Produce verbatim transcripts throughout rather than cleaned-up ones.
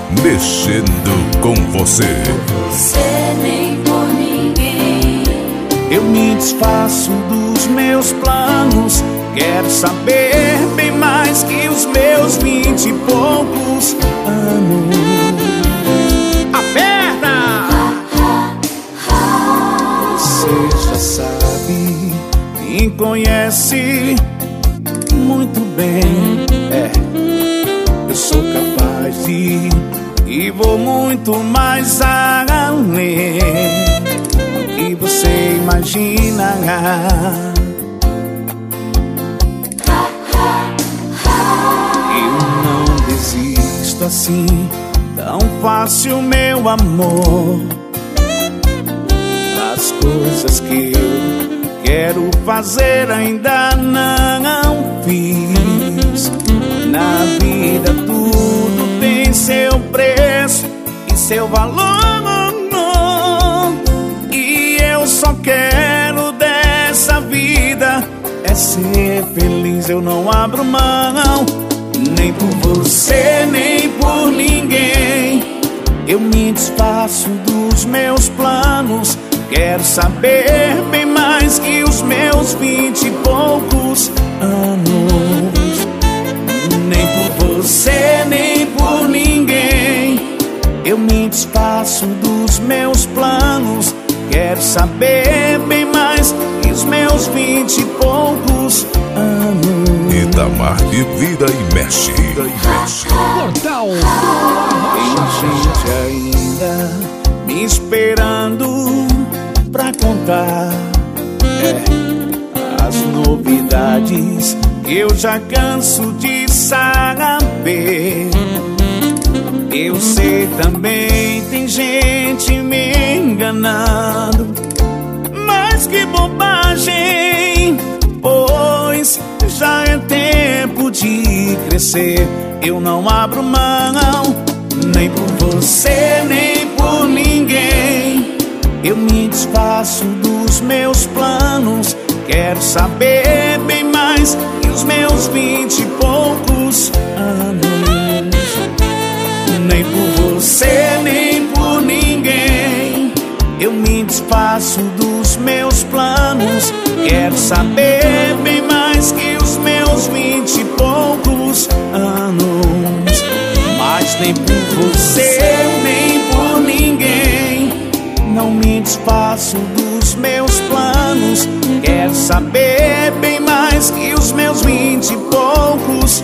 mexendo com você. Você nem por ninguém. Eu me desfaço dos meus planos. Quero saber bem mais que os meus vinte e poucos anos. Aperta! Você já sabe, me conhece muito bem. É, eu sou capaz de e vou muito mais além do que você imagina. Eu não desisto assim tão fácil, meu amor. As coisas que eu quero fazer ainda não fiz. Na vida tudo tem seu preço e seu valor, e eu só quero dessa vida é ser feliz. Eu não abro mão, nem por você, nem por ninguém. Eu me desfaço dos meus planos. Quero saber bem mais que os meus vinte e poucos anos. Nem por você, nem por ninguém. Eu me desfaço dos meus planos. Quero saber bem mais que os meus vinte e poucos anos. Itamar de Vida e Mexe. Portal Tem gente ainda me esperando pra contar, é, as novidades que eu já canso de saber. Eu sei também tem gente me enganando, mas que bobagem, pois já é tempo de crescer. Eu não abro mão, nem por você, nem por ninguém. Eu me desfaço dos meus planos. Quero saber bem mais que os meus vinte e poucos anos. Nem por você, nem por ninguém. Eu me desfaço dos meus planos. Quero saber bem mais que os meus vinte e poucos anos. Mas nem por você, nem por ninguém. Não me desfaço dos meus planos. Quero saber bem mais que os meus vinte e poucos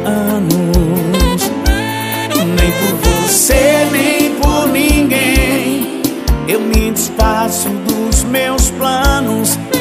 anos. Nem por você, nem por ninguém. Eu me desfaço dos meus planos.